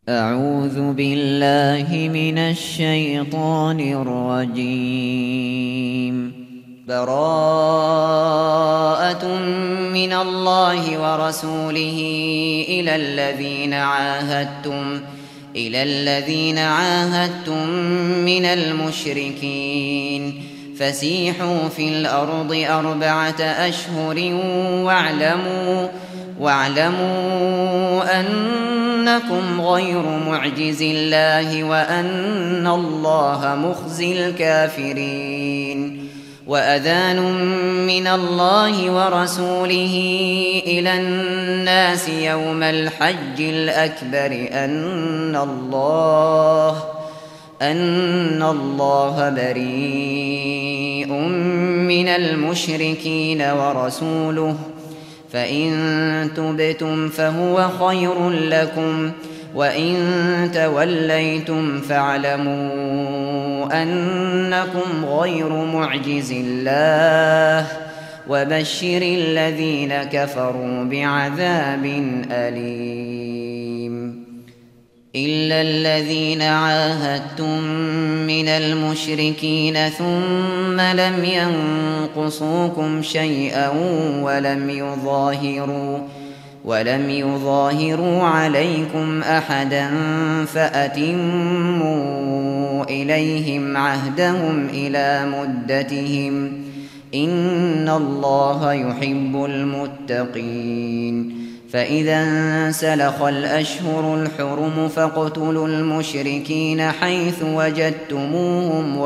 أعوذ بالله من الشيطان الرجيم. براءة من الله ورسوله إلى الذين عاهدتم من المشركين فسيحوا في الأرض 4 أشهر واعلموا أنكم غير معجز الله وأن الله مخزي الكافرين. وأذان من الله ورسوله إلى الناس يوم الحج الأكبر أن الله بريء من المشركين ورسوله، فإن تبتم فهو خير لكم، وإن توليتم فاعلموا أنكم غير معجز الله، وبشر الذين كفروا بعذاب أليم. إلا الذين عاهدتم من المشركين ثم لم ينقصوكم شيئا ولم يظاهروا عليكم أحدا فأتموا إليهم عهدهم إلى مدتهم، إن الله يحب المتقين. فإذا انسلخ الأشهر الحرم فاقتلوا المشركين حيث وجدتموهم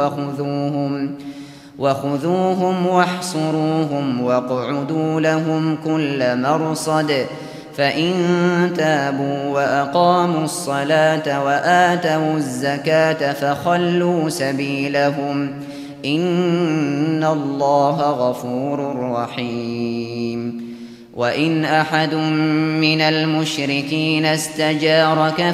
وخذوهم واحصروهم واقعدوا لهم كل مرصد، فإن تابوا وأقاموا الصلاة وآتوا الزكاة فخلوا سبيلهم، إن الله غفور رحيم. وإن أحد من المشركين استجارك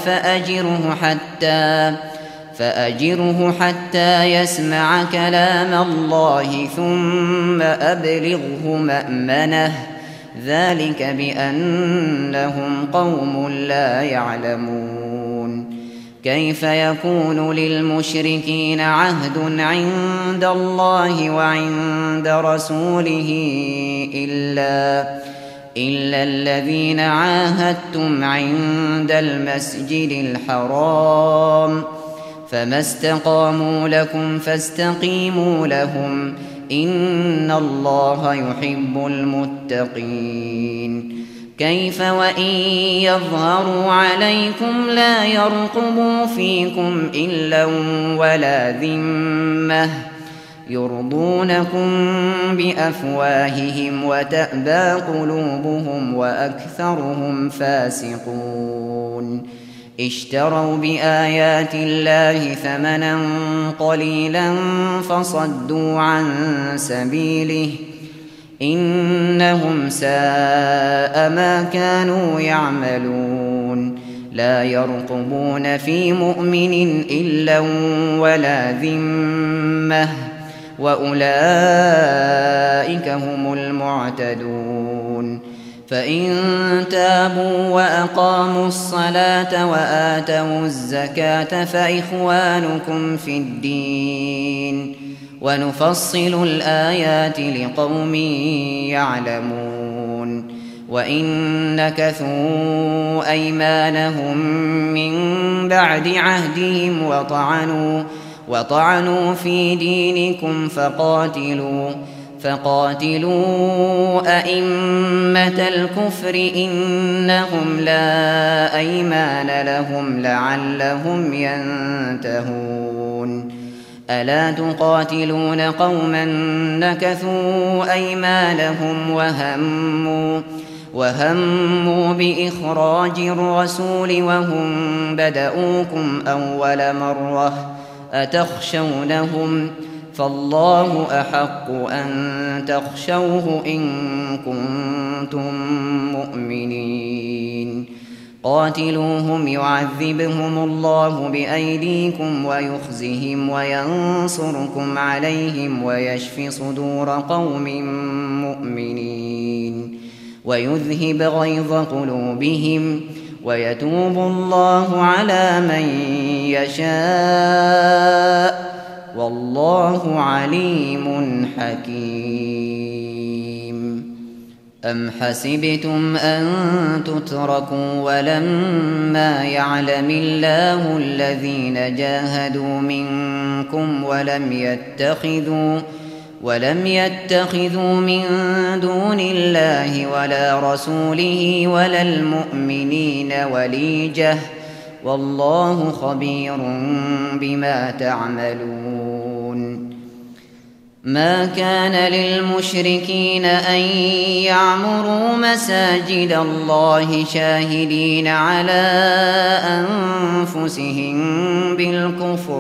فأجره حتى يسمع كلام الله ثم أبلغه مأمنه، ذلك بأنهم قوم لا يعلمون. كيف يكون للمشركين عهد عند الله وعند رسوله إلا الذين عاهدتم عند المسجد الحرام، فما استقاموا لكم فاستقيموا لهم، إن الله يحب المتقين. كيف وإن يظهروا عليكم لا يرقبوا فيكم إلا ولا ذمة، يرضونكم بأفواههم وتأبى قلوبهم وأكثرهم فاسقون. اشتروا بآيات الله ثمنا قليلا فصدوا عن سبيله، إنهم ساء ما كانوا يعملون. لا يرقبون في مؤمن إلا ولا ذمة، وأولئك هم المعتدون. فإن تابوا وأقاموا الصلاة وآتوا الزكاة فإخوانكم في الدين، ونفصل الآيات لقوم يعلمون. وإن نكثوا أيمانهم من بعد عهدهم وطعنوا في دينكم فقاتلوا أئمة الكفر إنهم لا أيمان لهم لعلهم ينتهون. ألا تقاتلون قوما نكثوا أيمانهم وهموا بإخراج الرسول وهم بدؤوكم أول مرة، أتخشونهم؟ فالله أحق أن تخشوه إن كنتم مؤمنين. قاتلوهم يعذبهم الله بأيديكم ويخزهم وينصركم عليهم ويشف صدور قوم مؤمنين ويذهب غيظ قلوبهم ويتوب الله على من يشاء والله عليم حكيم. أم حسبتم أن تتركوا ولما يعلم الله الذين جاهدوا منكم ولم يتخذوا من دون الله ولا رسوله ولا المؤمنين وليجة والله خبير بما تعملون. ما كان للمشركين أن يعمروا مساجد الله شاهدين على أنفسهم بالكفر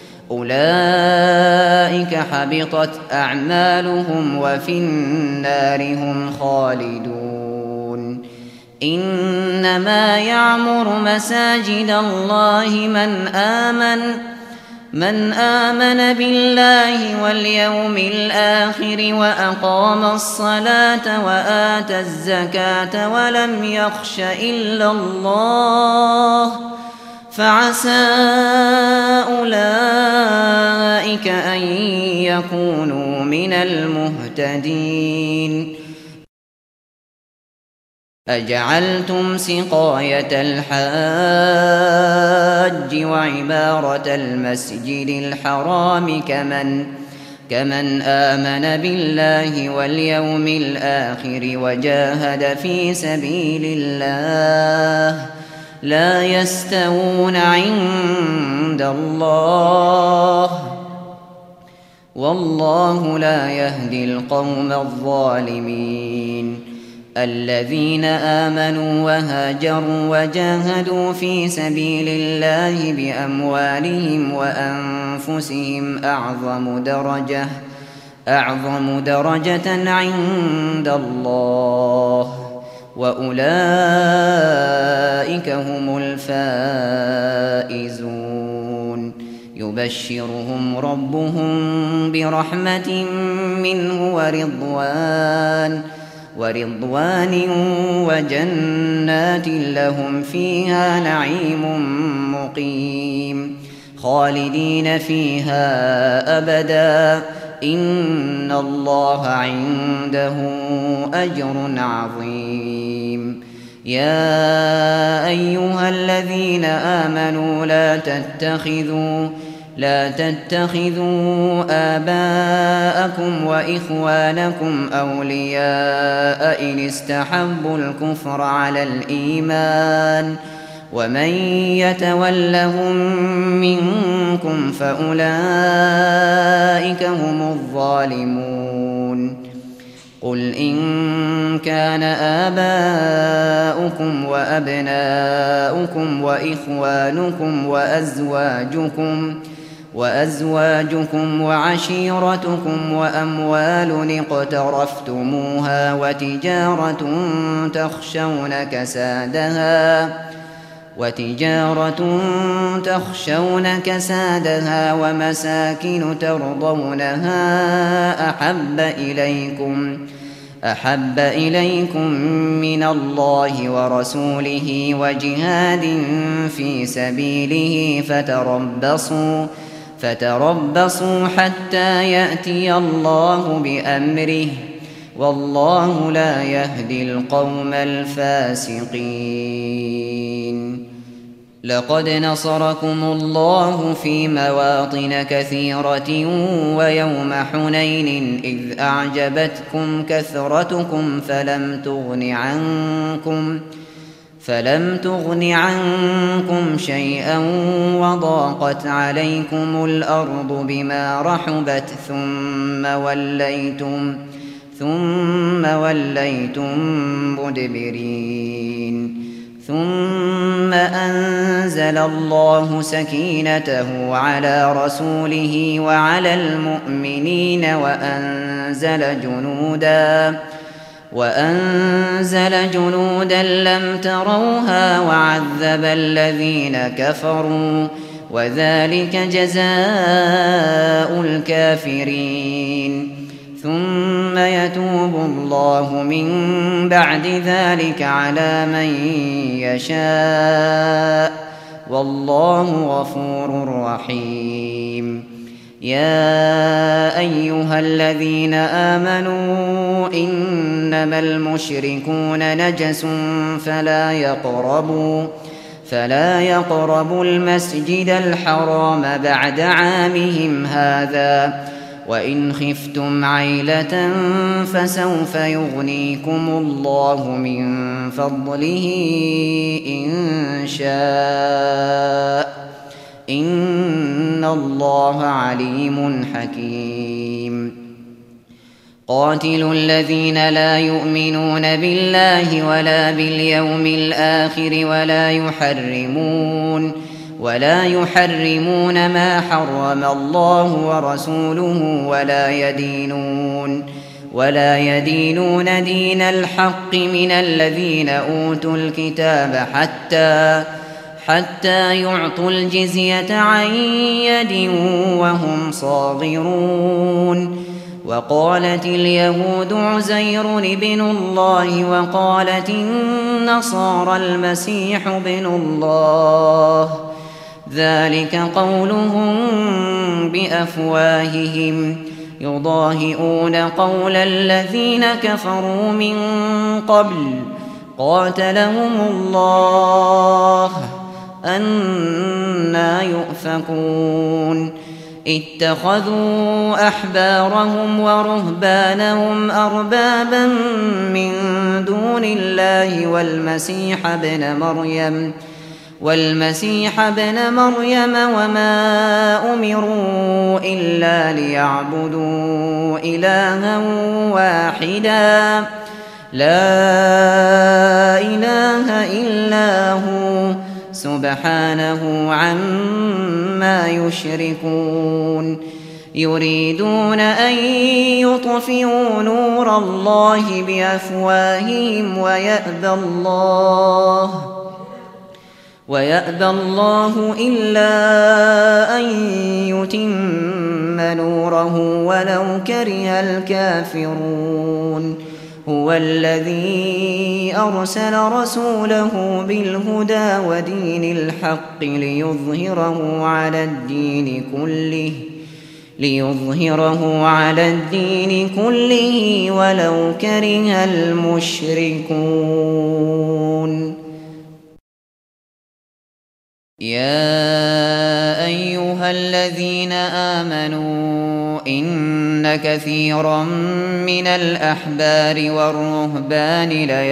أولئك حبطت أعمالهم وفي النار هم خالدون. إنما يعمر مساجد الله من آمن بالله واليوم الآخر وأقام الصلاة وآتى الزكاة ولم يخش إلا الله فعسى أولئك أن يكونوا من المهتدين. أجعلتم سقاية الحاج وعمارة المسجد الحرام كمن آمن بالله واليوم الآخر وجاهد في سبيل الله لا يستوون عند الله والله لا يهدي القوم الظالمين. الذين آمنوا وهاجروا وجاهدوا في سبيل الله بأموالهم وأنفسهم أعظم درجة عند الله وأولئك هم الفائزون. يبشرهم ربهم برحمة منه ورضوان وجنات لهم فيها نعيم مقيم خالدين فيها أبدا إن الله عنده أجر عظيم. يا أيها الذين آمنوا لا تتخذوا آباءكم وإخوانكم أولياء إن استحبوا الكفر على الإيمان ومن يتولهم منكم فأولئك هم الظالمون. قل إن كان آباؤكم وأبناؤكم وإخوانكم وأزواجكم وعشيرتكم وأموال اقترفتموها وتجارة تخشون كسادها ومساكن ترضونها أحب إليكم من الله ورسوله وجهاد في سبيله فتربصوا حتى يأتي الله بأمره والله لا يهدي القوم الفاسقين. لقد نصركم الله في مواطن كثيرة ويوم حنين إذ أعجبتكم كثرتكم فلم تغن عنكم شيئا وضاقت عليكم الأرض بما رحبت ثم وليتم مدبرين. ثم أنزل الله سكينته على رسوله وعلى المؤمنين وأنزل جنودا لم تروها وعذب الذين كفروا وذلك جزاء الكافرين. ثم يتوب الله من بعد ذلك على من يشاء والله غفور رحيم. يا أيها الذين آمنوا إنما المشركون نجس فلا يقربوا المسجد الحرام بعد عامهم هذا وإن خفتم عيلة فسوف يغنيكم الله من فضله إن شاء إن الله عليم حكيم. قاتلوا الذين لا يؤمنون بالله ولا باليوم الآخر ولا يحرمون ما حرم الله ورسوله ولا يدينون دين الحق من الذين أوتوا الكتاب حتى يعطوا الجزية عن يد وهم صاغرون. وقالت اليهود عزير ابن الله وقالت النصارى المسيح ابن الله ذلك قولهم بأفواههم يضاهئون قول الذين كفروا من قبل قاتلهم الله أنى يؤفكون. اتخذوا أحبارهم ورهبانهم أربابا من دون الله والمسيح ابن مريم وما أمروا إلا ليعبدوا إلها واحدا لا إله إلا هو سبحانه عما يشركون. يريدون أن يطفئوا نور الله بأفواههم ويأبى الله إلا أن يتم نوره ولو كره الكافرون. هو الذي أرسل رسوله بالهدى ودين الحق ليظهره على الدين كله ولو كره المشركون. يا أيها الذين آمنوا إن كثيرا من الأحبار والرهبان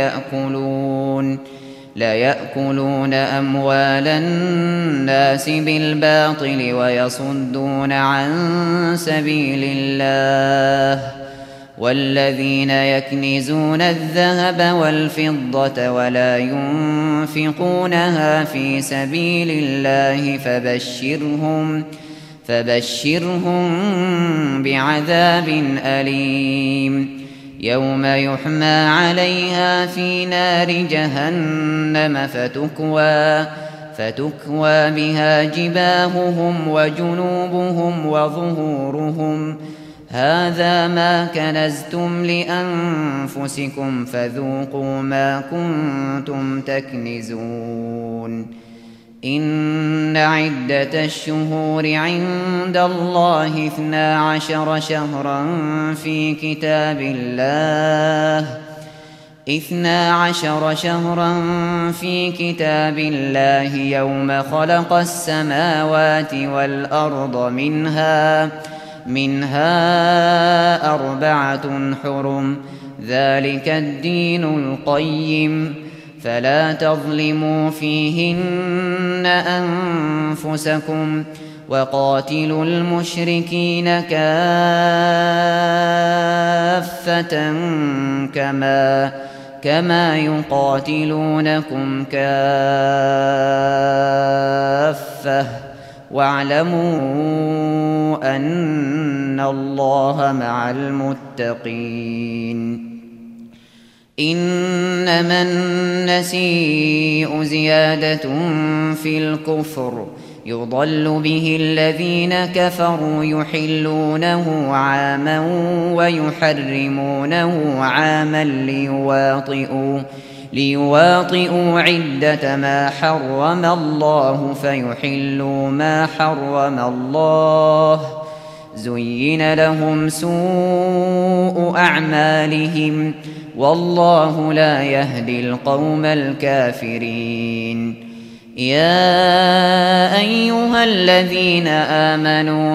ليأكلون أموال الناس بالباطل ويصدون عن سبيل الله. والذين يكنزون الذهب والفضة ولا ينفقونها في سبيل الله فبشرهم بعذاب أليم. يوم يحمى عليها في نار جهنم فتكوى بها جباههم وجنوبهم وظهورهم هذا ما كنزتم لأنفسكم فذوقوا ما كنتم تكنزون. إن عدة الشهور عند الله 12 شهرا في كتاب الله يوم خلق السماوات والأرض منها 4 حرم ذلك الدين القيم فلا تظلموا فيهن أنفسكم وقاتلوا المشركين كافة كما يقاتلونكم كافة واعلموا أن الله مع المتقين. إنما النسيء زيادة في الكفر يضل به الذين كفروا يحلونه عاما ويحرمونه عاما ليواطئوا عدة ما حرم الله فيحلوا ما حرم الله. زين لهم سوء أعمالهم والله لا يهدي القوم الكافرين. يا أيها الذين آمنوا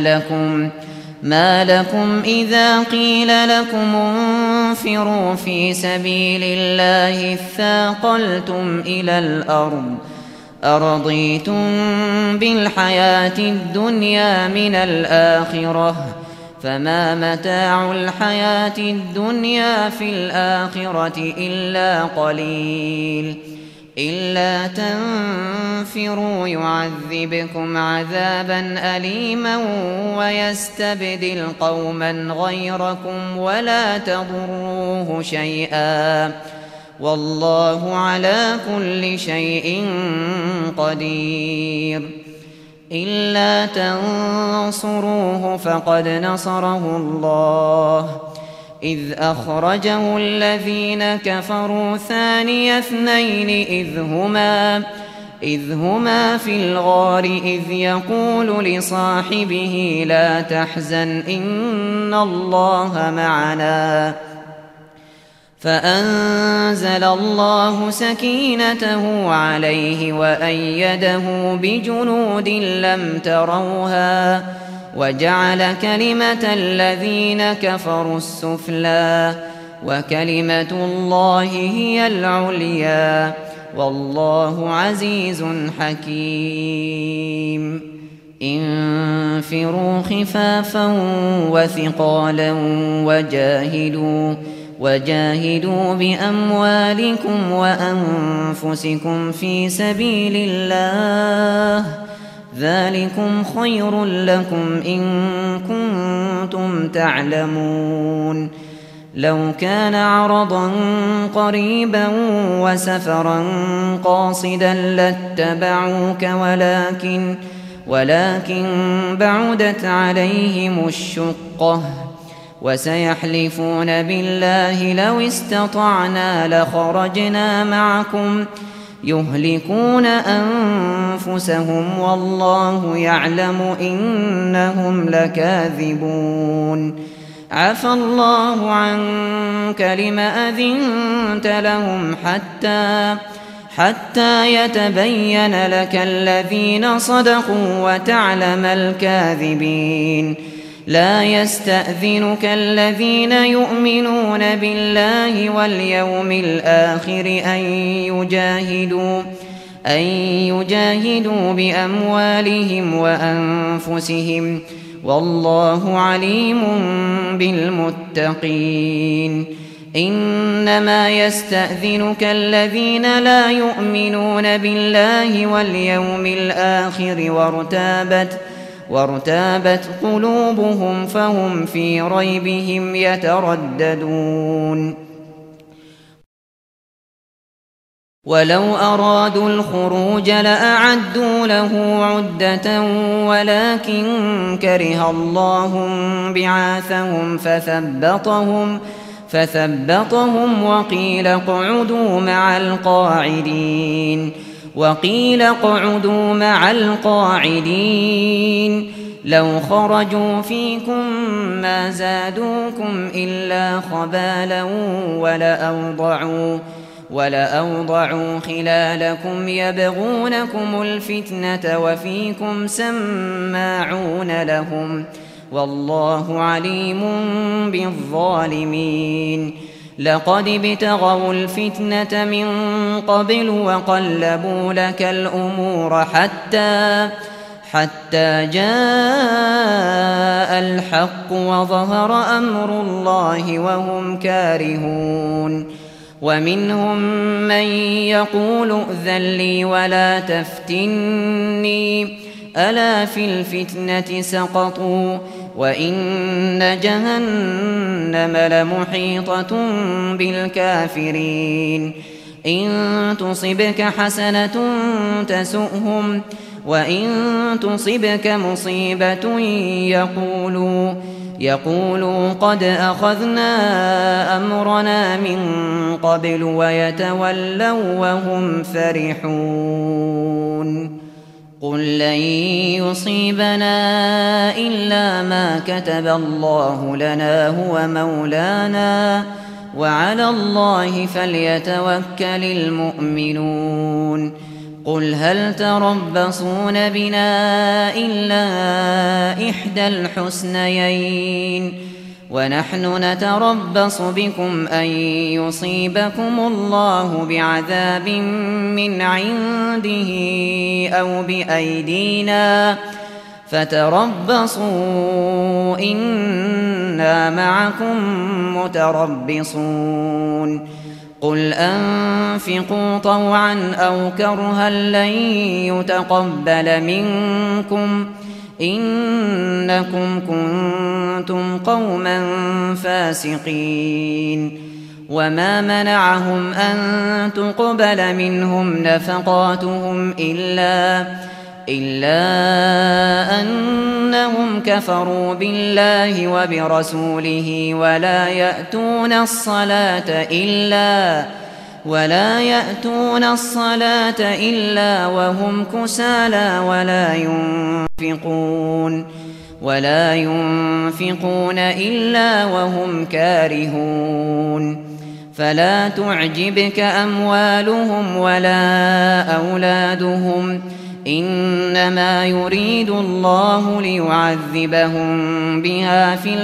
ما لكم إذا قيل لكم انفروا في سبيل الله اثاقلتم إلى الأرض أرضيتم بالحياة الدنيا من الآخرة فما متاع الحياة الدنيا في الآخرة إلا قليل. إلا تنفروا يعذبكم عذابا أليما ويستبدل قوما غيركم ولا تضروه شيئا والله على كل شيء قدير. إلا تنصروه فقد نصره الله إذ أخرجه الذين كفروا ثاني اثنين إذ هما في الغار إذ يقول لصاحبه لا تحزن إن الله معنا فأنزل الله سكينته عليه وأيده بجنود لم تروها وجعل كلمة الذين كفروا السفلى وكلمة الله هي العليا والله عزيز حكيم. انفروا خفافا وثقالا وجاهدوا بأموالكم وأنفسكم في سبيل الله ذلكم خير لكم إن كنتم تعلمون. لو كان عرضا قريبا وسفرا قاصدا لاتبعوك ولكن بعدت عليهم الشقة وسيحلفون بالله لو استطعنا لخرجنا معكم يهلكون أنفسهم والله يعلم إنهم لكاذبون. عفى الله عنك لم أذنت لهم حتى يتبين لك الذين صدقوا وتعلم الكاذبين. لا يستأذنك الذين يؤمنون بالله واليوم الآخر أن يجاهدوا بأموالهم وأنفسهم والله عليم بالمتقين. إنما يستأذنك الذين لا يؤمنون بالله واليوم الآخر وارتابت قلوبهم فهم في ريبهم يترددون. ولو أرادوا الخروج لأعدوا له عدة ولكن كره الله بعاثهم فثبطهم وقيل اقعدوا مع القاعدين. لو خرجوا فيكم ما زادوكم إلا خبالا ولأوضعوا خلالكم يبغونكم الفتنة وفيكم سماعون لهم والله عليم بالظالمين. لقد ابتغوا الفتنة من قبل وقلبوا لك الأمور حتى جاء الحق وظهر أمر الله وهم كارهون. ومنهم من يقول ائذن لي ولا تفتني ألا في الفتنة سقطوا وإن جهنم لمحيطة بالكافرين إن تصبك حسنة تسؤهم وإن تصبك مصيبة يقولوا قد أخذنا أمرنا من قبل ويتولوا وهم فرحون قل لن يصيبنا إلا ما كتب الله لنا هو مولانا وعلى الله فليتوكل المؤمنون قل هل تربصون بنا إلا إحدى الحسنيين ونحن نتربص بكم أن يصيبكم الله بعذاب من عنده أو بأيدينا فتربصوا إنا معكم متربصون قل أنفقوا طوعا أو كرها لن يتقبل منكم إنكم كنتم قوما فاسقين وما منعهم أن تقبل منهم نفقاتهم إلا أنهم كفروا بالله وبرسوله ولا يأتون الصلاة إلا وهم كسالى ولا ينفقون إلا وهم كارهون فلا تعجبك أموالهم ولا أولادهم إنما يريد الله ليعذبهم بها في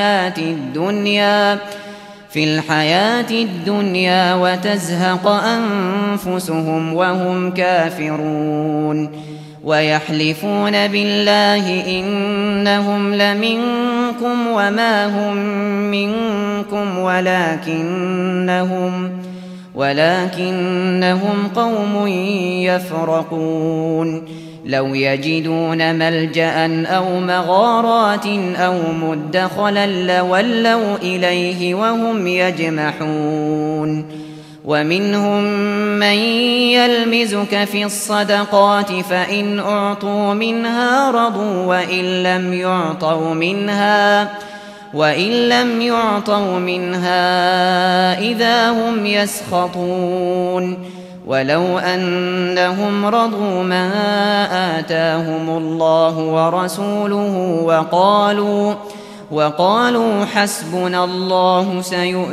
الحياة الدنيا وتزهق أنفسهم وهم كافرون ويحلفون بالله إنهم لمنكم وما هم منكم ولكنهم قوم يفرقون لو يجدون ملجأ أو مغارات أو مدخلا لولوا إليه وهم يجمحون ومنهم من يلمزك في الصدقات فإن أعطوا منها رضوا وإن لم يعطوا منها إذا هم يسخطون ولو أنهم رضوا ما آتاهم الله ورسوله وقالوا حسبنا الله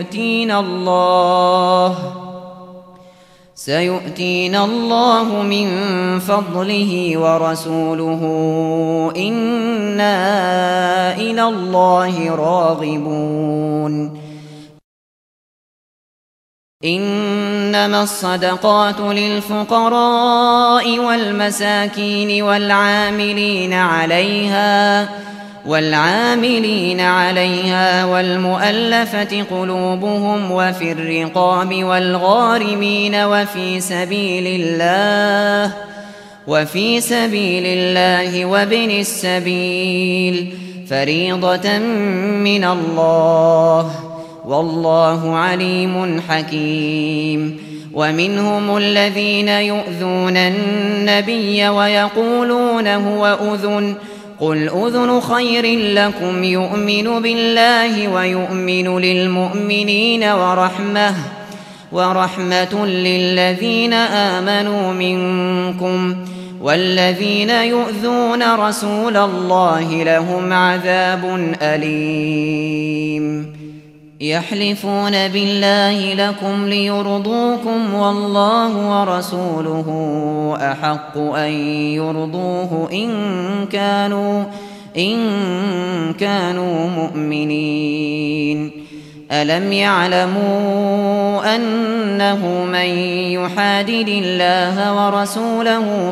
سيؤتينا الله من فضله ورسوله إنا إلى الله راغبون إنما الصدقات للفقراء والمساكين والعاملين عليها والمؤلفة قلوبهم وفي الرقاب والغارمين وفي سبيل الله وابن السبيل فريضة من الله والله عليم حكيم ومنهم الذين يؤذون النبي ويقولون هو أذن قل أذن خير لكم يؤمن بالله ويؤمن للمؤمنين ورحمة للذين آمنوا منكم والذين يؤذون رسول الله لهم عذاب أليم يحلفون بالله لكم ليرضوكم والله ورسوله أحق أن يرضوه إن كانوا مؤمنين ألم يعلموا أنه من يحادد الله ورسوله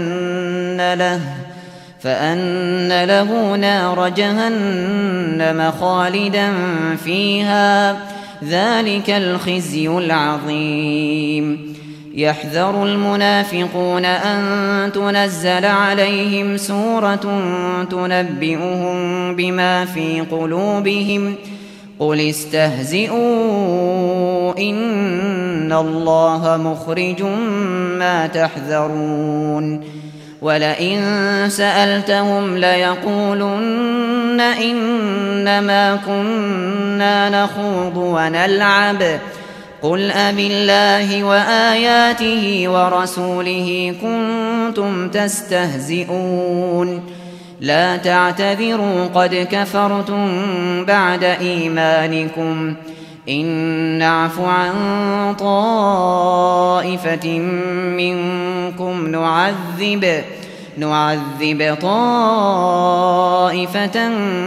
فأن له نار جهنم خالدا فيها ذلك الخزي العظيم يحذر المنافقون أن تنزل عليهم سورة تنبئهم بما في قلوبهم قل استهزئوا إن الله مخرج ما تحذرون ولئن سألتهم ليقولن إنما كنا نخوض ونلعب قل أبالله وآياته ورسوله كنتم تستهزئون لا تعتذروا قد كفرتم بعد إيمانكم إن نعف عن طائفة منكم نعذب طائفة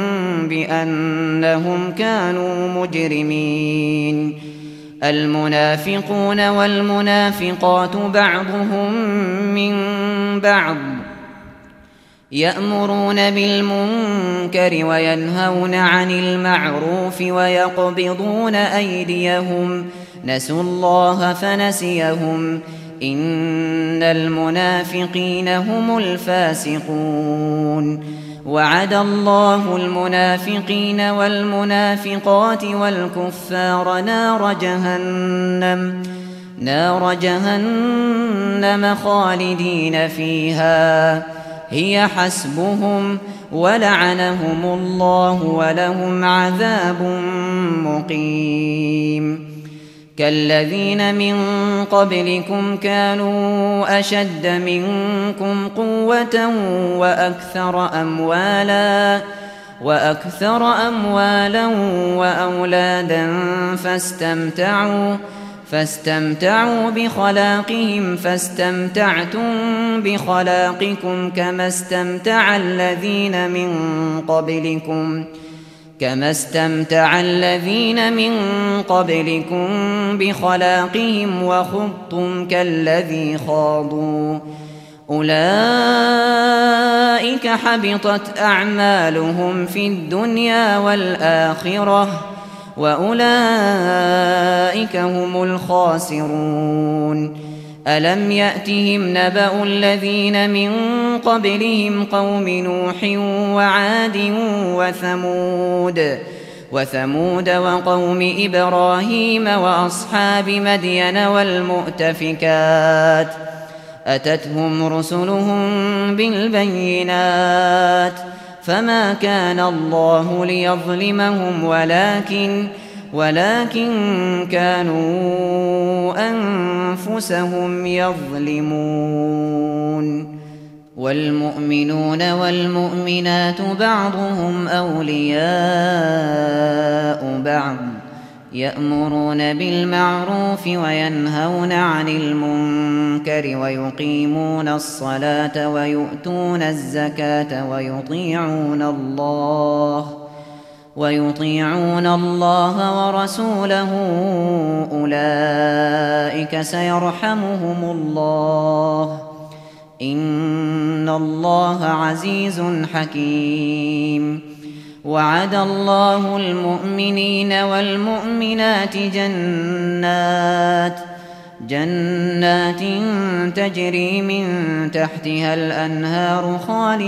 بأنهم كانوا مجرمين المنافقون والمنافقات بعضهم من بعض يأمرون بالمنكر وينهون عن المعروف ويقبضون أيديهم نسوا الله فنسيهم إن المنافقين هم الفاسقون وعد الله المنافقين والمنافقات والكفار نار جهنم خالدين فيها هي حسبهم ولعنهم الله ولهم عذاب مقيم كالذين من قبلكم كانوا أشد منكم قوة وأكثر أموالا وأولادا فاستمتعوا بخلاقهم فاستمتعتم بخلاقكم كما استمتع الذين من قبلكم بخلاقهم وخضتم كالذي خاضوا أولئك حبطت أعمالهم في الدنيا والآخرة وأولئك هم الخاسرون ألم يأتهم نبأ الذين من قبلهم قوم نوح وعاد وثمود وقوم إبراهيم وأصحاب مدين والمؤتفكات أتتهم رسلهم بالبينات فما كان الله ليظلمهم ولكن كانوا أنفسهم يظلمون والمؤمنون والمؤمنات بعضهم أولياء بعض يأمرون بالمعروف وينهون عن المنكر ويقيمون الصلاة ويؤتون الزكاة ويطيعون الله ورسوله أولئك سيرحمهم الله إن الله عزيز حكيم وعد الله المؤمنين والمؤمنات جنات تجري من تحتها الأنهار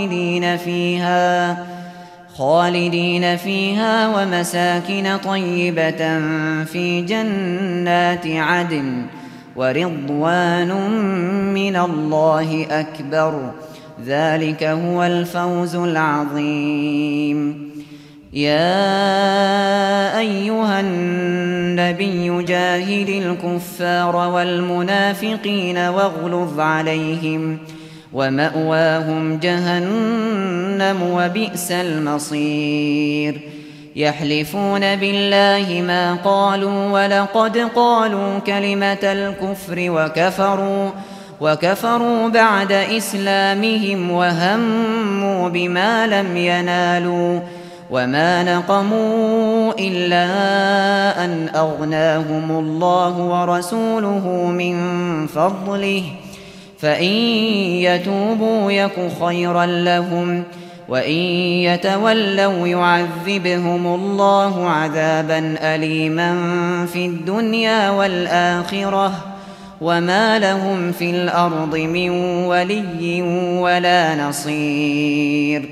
خالدين فيها ومساكن طيبة في جنات عدن ورضوان من الله أكبر ذلك هو الفوز العظيم يا أيها النبي جاهد الكفار والمنافقين واغلظ عليهم ومأواهم جهنم وبئس المصير يحلفون بالله ما قالوا ولقد قالوا كلمة الكفر وكفروا بعد إسلامهم وهموا بما لم ينالوا وما نقموا إلا أن أغناهم الله ورسوله من فضله فإن يتوبوا يك خيرا لهم وإن يتولوا يعذبهم الله عذابا أليما في الدنيا والآخرة وما لهم في الأرض من ولي ولا نصير.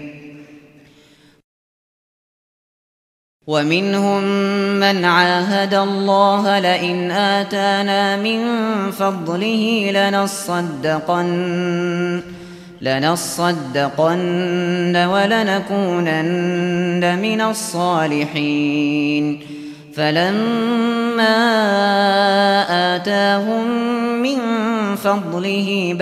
ومنهم من عاهد الله لئن آتانا من فضله لنصدقن ولنكونن من الصالحين. فلما آتاهم من فضله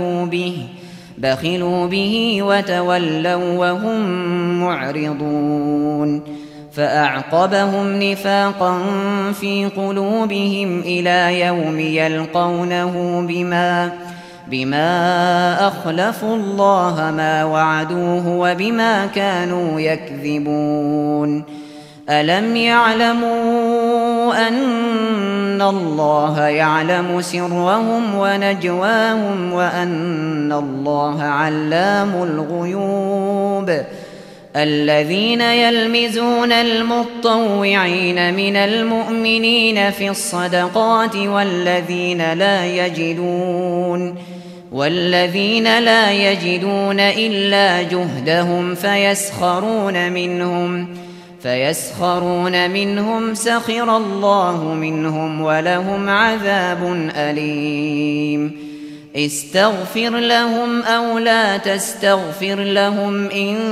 بخلوا به وتولوا وهم معرضون. فأعقبهم نفاقا في قلوبهم إلى يوم يلقونه بما أخلفوا الله ما وعدوه وبما كانوا يكذبون. ألم يعلموا أن الله يعلم سرهم ونجواهم وأن الله علام الغيوب؟ الذين يلمزون المطوعين من المؤمنين في الصدقات والذين لا يجدون إلا جهدهم فيسخرون منهم سخر الله منهم ولهم عذاب أليم. استغفر لهم أو لا تستغفر لهم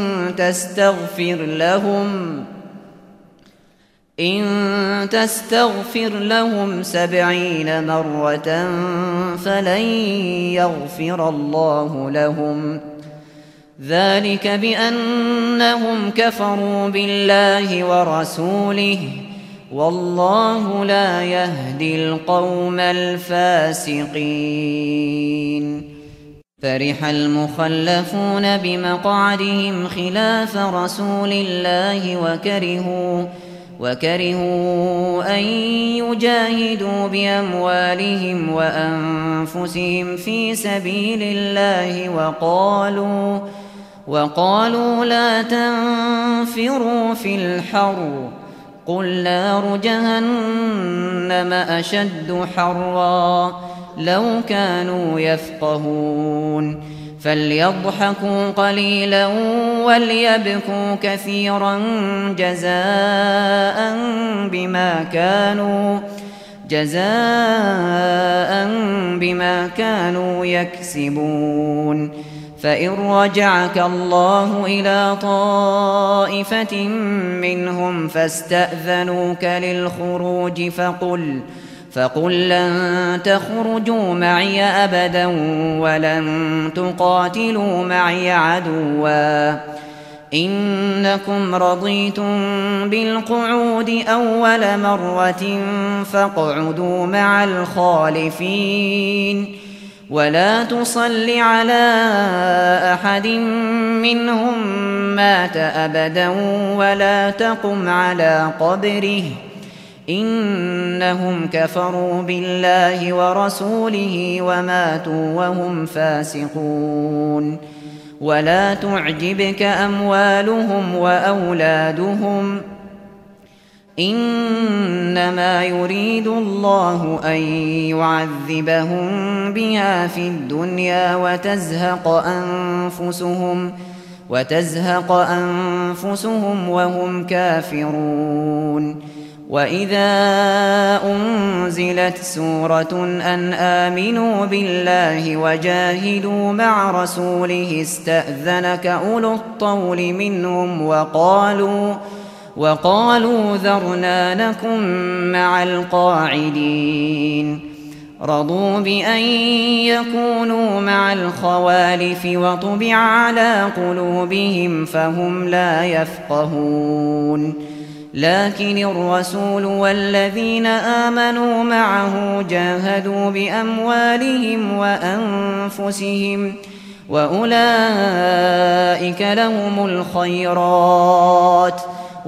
إن تستغفر لهم 70 مرة فلن يغفر الله لهم، ذلك بأنهم كفروا بالله ورسوله، والله لا يهدي القوم الفاسقين. فرح المخلفون بمقعدهم خلاف رسول الله وكرهوا أن يجاهدوا بأموالهم وأنفسهم في سبيل الله وقالوا لا تنفروا في الحر، قل نار جهنم أشد حرا لو كانوا يفقهون. فليضحكوا قليلا وليبكوا كثيرا جزاء بما كانوا يكسبون. فإن رجعك الله إلى طائفة منهم فاستأذنوك للخروج فقل لن تخرجوا معي أبدا ولن تقاتلوا معي عدوا، إنكم رضيتم بالقعود أول مرة فاقعدوا مع الخالفين، ولا تصل على أحد منهم مات أبدا ولا تقم على قبره، إنهم كفروا بالله ورسوله وماتوا وهم فاسقون. ولا تعجبك أموالهم وأولادهم، إنما يريد الله أن يعذبهم بها في الدنيا وتزهق أنفسهم وهم كافرون. وإذا أنزلت سورة أن آمنوا بالله وجاهدوا مع رسوله استأذنك أولو الطول منهم وقالوا ذرنا نكن مع القاعدين. رضوا بأن يكونوا مع الخوالف وطبع على قلوبهم فهم لا يفقهون. لكن الرسول والذين آمنوا معه جاهدوا بأموالهم وأنفسهم وأولئك لهم الخيرات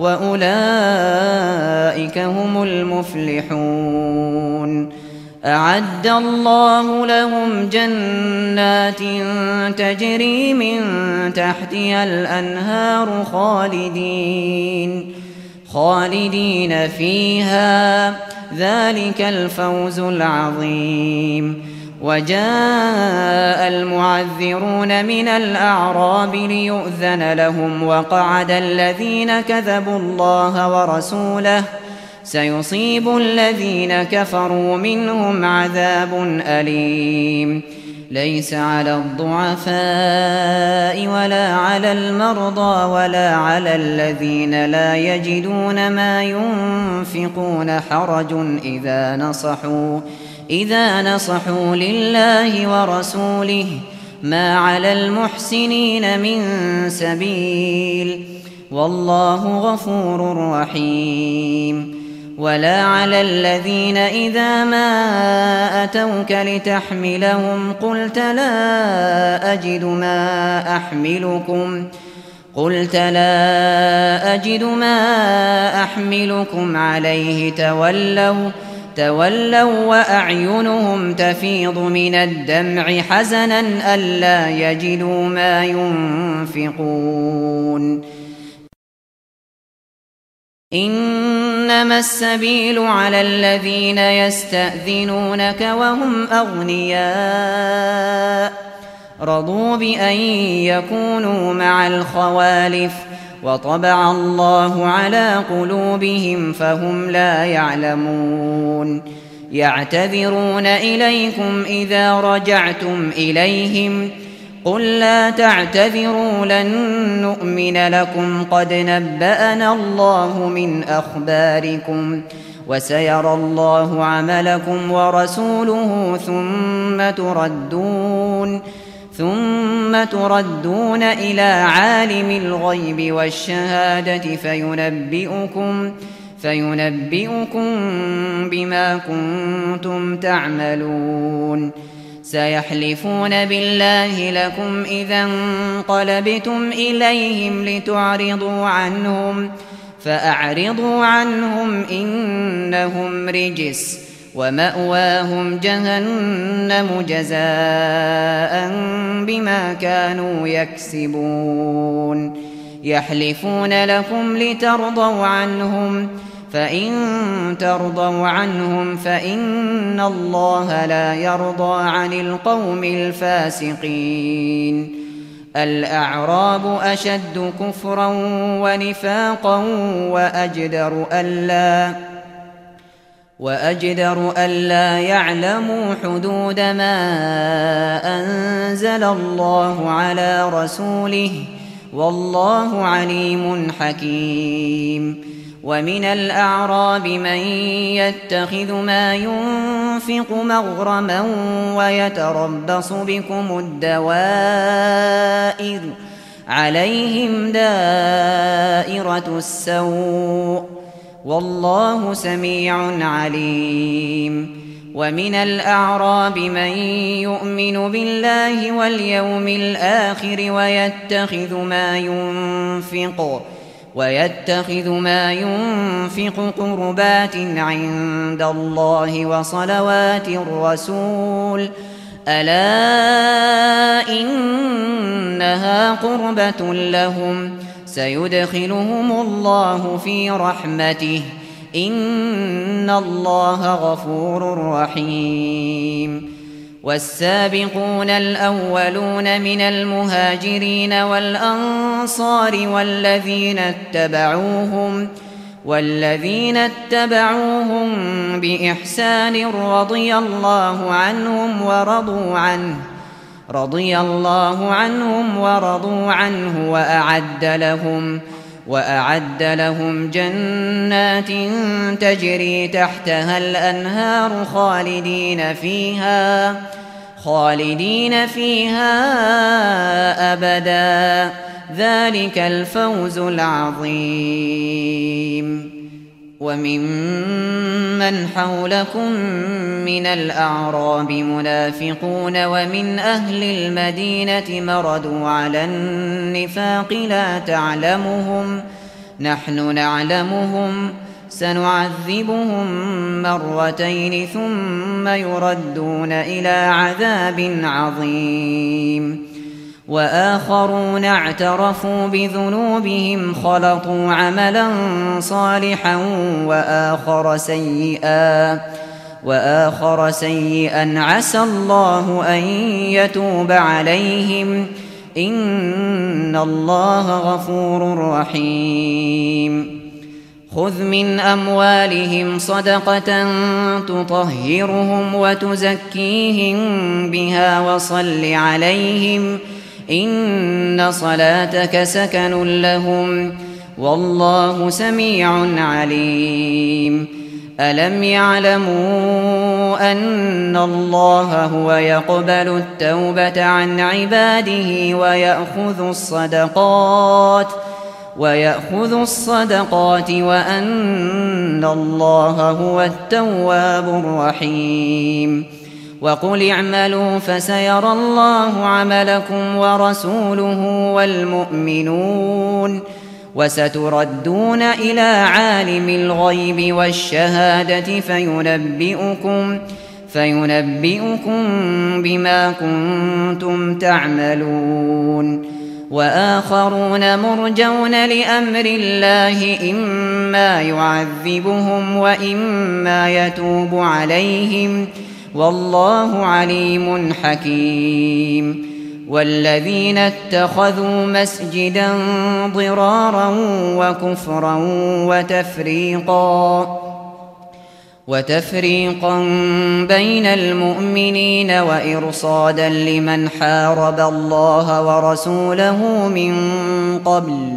وأولئك هم المفلحون. أعد الله لهم جنات تجري من تحتها الأنهار خالدين فيها ذلك الفوز العظيم. وجاء المعذرون من الأعراب ليؤذن لهم وقعد الذين كذبوا الله ورسوله سيصيب الذين كفروا منهم عذاب أليم. ليس على الضعفاء ولا على المرضى ولا على الذين لا يجدون ما ينفقون حرج إذا نصحوا لله ورسوله ما على المحسنين من سبيل والله غفور رحيم. ولا على الذين إذا ما أتوك لتحملهم قلت لا أجد ما أحملكم عليه تولوا وأعينهم تفيض من الدمع حزنا ألا يجدوا ما ينفقون. إنما السبيل على الذين يستأذنونك وهم أغنياء رضوا بأن يكونوا مع الخوالف وطبع الله على قلوبهم فهم لا يعلمون. يعتذرون إليكم إذا رجعتم إليهم قل لا تعتذروا لن نؤمن لكم قد نبأنا الله من أخباركم وسيرى الله عملكم ورسوله ثم تردون إلى عالم الغيب والشهادة فينبئكم بما كنتم تعملون. سيحلفون بالله لكم إذا انقلبتم إليهم لتعرضوا عنهم فأعرضوا عنهم إنهم رجس ومأواهم جهنم جزاء بما كانوا يكسبون. يحلفون لكم لترضوا عنهم فإن ترضوا عنهم فإن الله لا يرضى عن القوم الفاسقين. الأعراب أشد كفرا ونفاقا وأجدر ألا يعلموا حدود ما أنزل الله على رسوله والله عليم حكيم. ومن الأعراب من يتخذ ما ينفق مغرما ويتربص بكم الدوائر عليهم دائرة السوء والله سميع عليم. ومن الأعراب من يؤمن بالله واليوم الآخر ويتخذ ما ينفق قربات عند الله وصلوات الرسول ألا إنها قربة لهم سيدخلهم الله في رحمته إن الله غفور رحيم. والسابقون الأولون من المهاجرين والأنصار والذين اتبعوهم بإحسان رضي الله عنهم ورضوا عنه وأعد لهم جنات تجري تحتها الأنهار خالدين فيها أبدا ذلك الفوز العظيم. وممن حولكم من الأعراب منافقون ومن أهل المدينة مردوا على النفاق لا تعلمهم نحن نعلمهم سنعذبهم مرتين ثم يردون إلى عذاب عظيم. وآخرون اعترفوا بذنوبهم خلطوا عملا صالحا وآخر سيئا عسى الله أن يتوب عليهم إن الله غفور رحيم خذ من أموالهم صدقة تطهرهم وتزكيهم بها وصل عليهم إن صلاتك سكن لهم والله سميع عليم ألم يعلموا أن الله هو يقبل التوبة عن عباده ويأخذ الصدقات وأن الله هو التواب الرحيم وقل اعملوا فسيرى الله عملكم ورسوله والمؤمنون وستردون إلى عالم الغيب والشهادة فينبئكم بما كنتم تعملون وآخرون مرجون لأمر الله إما يعذبهم وإما يتوب عليهم والله عليم حكيم والذين اتخذوا مسجدا ضرارا وكفرا وتفريقا بين المؤمنين وإرصادا لمن حارب الله ورسوله من قبل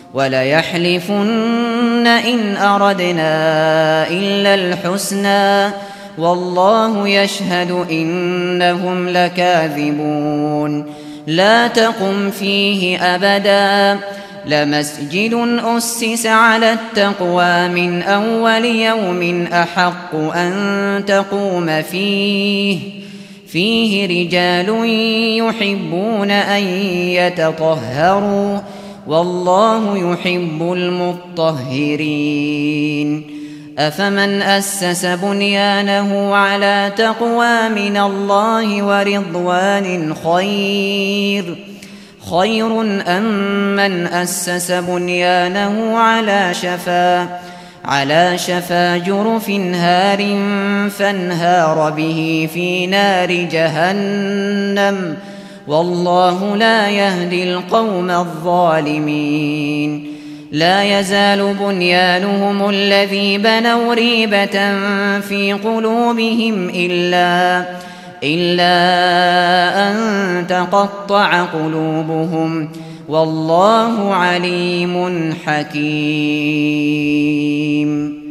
وليحلفن إن أردنا إلا الحسنى والله يشهد إنهم لكاذبون لا تقم فيه أبدا لمسجد أسس على التقوى من أول يوم أحق أن تقوم فيه رجال يحبون أن يتطهروا والله يحب المطهرين أفمن أسس بنيانه على تقوى من الله ورضوان خير أم من أسس بنيانه على شفا جرف هار فانهار به في نار جهنم والله لا يهدي القوم الظالمين لا يزال بنيانهم الذي بنوا ريبة في قلوبهم إلا أن تقطع قلوبهم والله عليم حكيم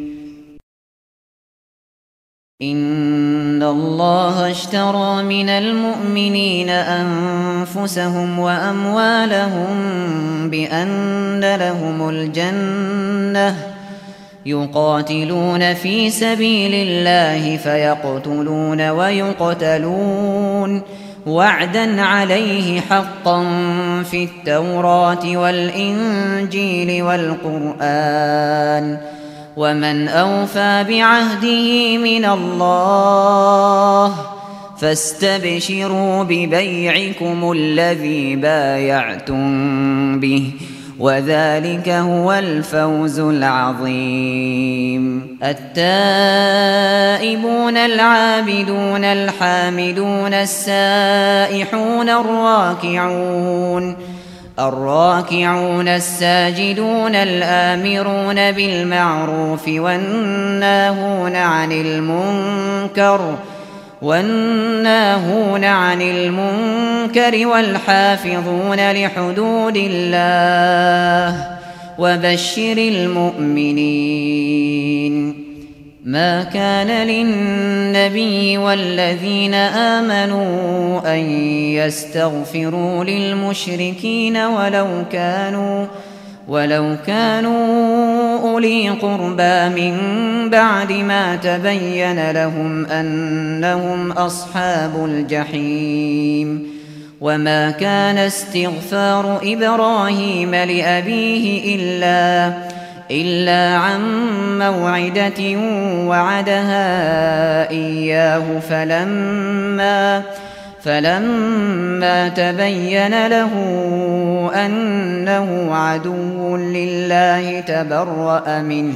إن الله اشترى من المؤمنين أنفسهم وأموالهم بأن لهم الجنة يقاتلون في سبيل الله فيقتلون ويقتلون وعدا عليه حقا في التوراة والإنجيل والقرآن ومن أوفى بعهده من الله فاستبشروا ببيعكم الذي بايعتم به وذلك هو الفوز العظيم التائبون العابدون الحامدون السائحون الراكعون الساجدون الآمرون بالمعروف والناهون عن المنكر والحافظون لحدود الله وبشر المؤمنين ما كان للنبي والذين آمنوا أن يستغفروا للمشركين ولو كانوا أولي قربى من بعد ما تبين لهم أنهم أصحاب الجحيم وما كان استغفار إبراهيم لأبيه إلا عن موعدة وعدها إياه فلما تبين له أنه عدو لله تبرأ منه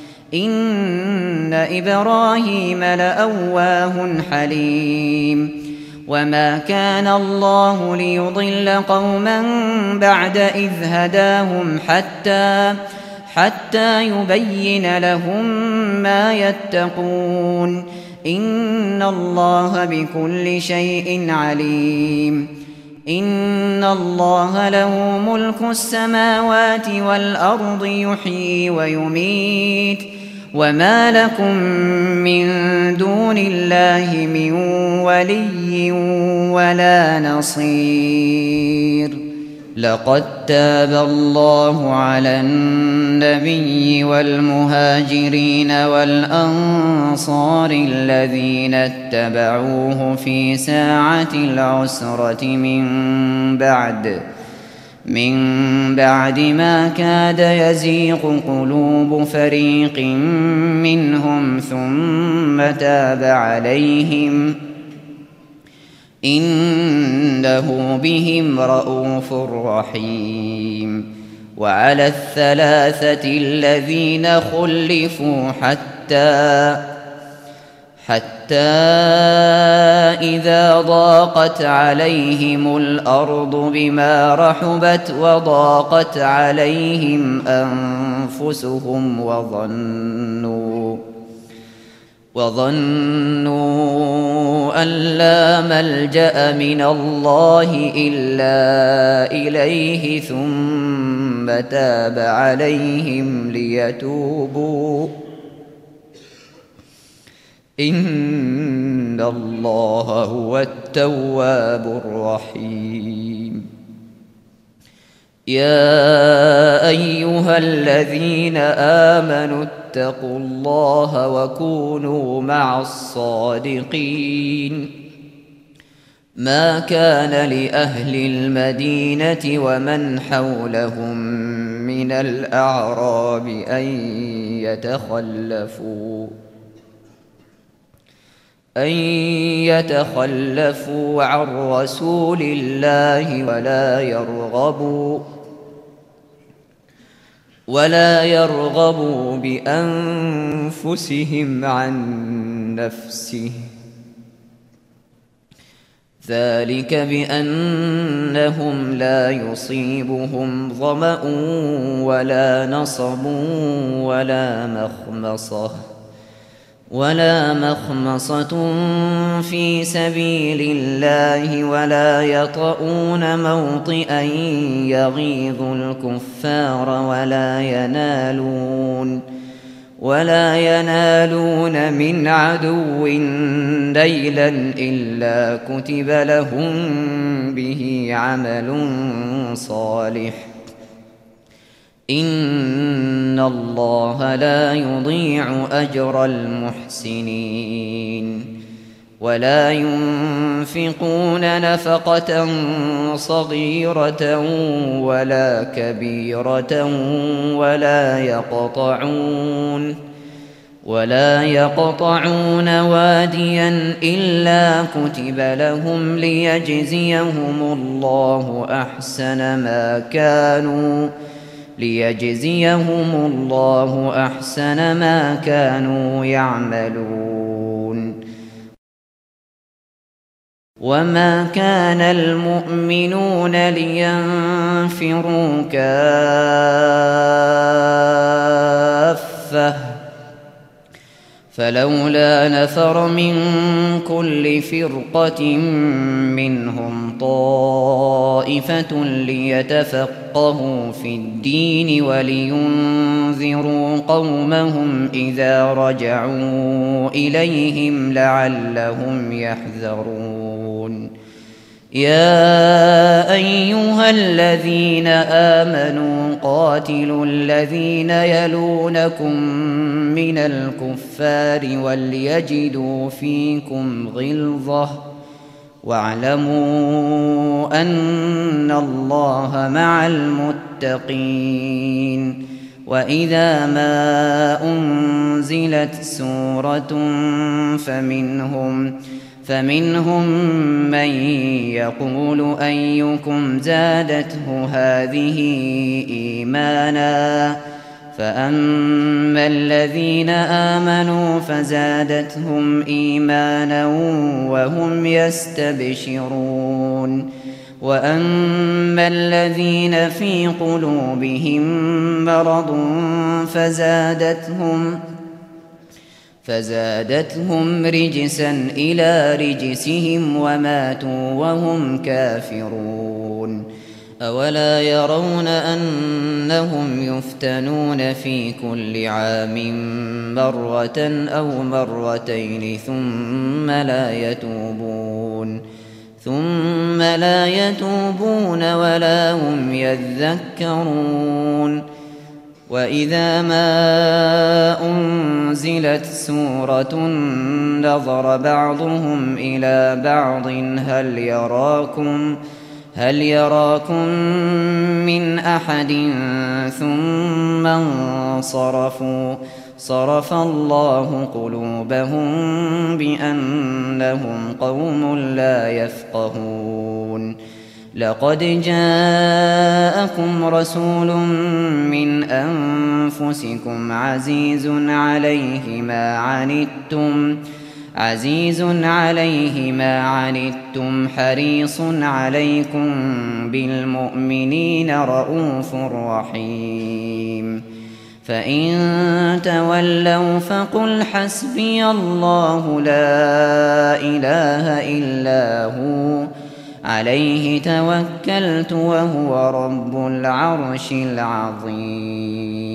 إن إبراهيم لأواه حليم وما كان الله ليضل قوما بعد إذ هداهم حتى يبين لهم ما يتقون إن الله بكل شيء عليم إن الله له ملك السماوات والأرض يحيي ويميت وما لكم من دون الله من ولي ولا نصير لقد تاب الله على النبي والمهاجرين والأنصار الذين اتبعوه في ساعة العسرة من بعد ما كاد يزيغ قلوب فريق منهم ثم تاب عليهم إنه بهم رءوف رحيم وعلى الثلاثة الذين خلفوا حتى إذا ضاقت عليهم الأرض بما رحبت وضاقت عليهم أنفسهم وظنوا أن لا ملجأ من الله إلا إليه ثم تاب عليهم ليتوبوا إن الله هو التواب الرحيم يا أيها الذين آمنوا اتقوا الله وكونوا مع الصادقين ما كان لأهل المدينة ومن حولهم من الأعراب أن يتخلفوا عن رسول الله ولا يرغبوا بأنفسهم عن نفسه ذلك بأنهم لا يصيبهم ظمأ ولا نصب ولا مخمصة في سبيل الله ولا يطؤون موطئا يغيظ الكفار ولا ينالون من عدو نيلا إلا كتب لهم به عمل صالح إن الله لا يضيع أجر المحسنين ولا ينفقون نفقة صغيرة ولا كبيرة ولا يقطعون واديا إلا كتب لهم ليجزيهم الله أحسن ما كانوا يعملون وما كان المؤمنون لينفروا كافة فلولا نفر من كل فرقة منهم طائفة ليتفقهوا في الدين ولينذروا قومهم إذا رجعوا إليهم لعلهم يحذرون يا أيها الذين آمنوا قاتلوا الذين يلونكم من الكفار وليجدوا فيكم غلظة واعلموا أن الله مع المتقين وإذا فمنهم من يقول أيكم زادته هذه إيمانا فأما الذين آمنوا فزادتهم إيمانا وهم يستبشرون وأما الذين في قلوبهم مرض فزادتهم رجسا إلى رجسهم وماتوا وهم كافرون أولا يرون أنهم يفتنون في كل عام مرة أو مرتين ثم لا يتوبون ولا هم يذكرون وإذا ما أنزلت سورة نظر بعضهم إلى بعض هل يراكم من أحد ثم انصرفوا صرف الله قلوبهم بأنهم قوم لا يفقهون لقد جاءكم رسول من أنفسكم عزيز عليه ما عنتم حريص عليكم بالمؤمنين رءوف رحيم فإن تولوا فقل حسبي الله لا إله إلا هو عليه توكلت وهو رب العرش العظيم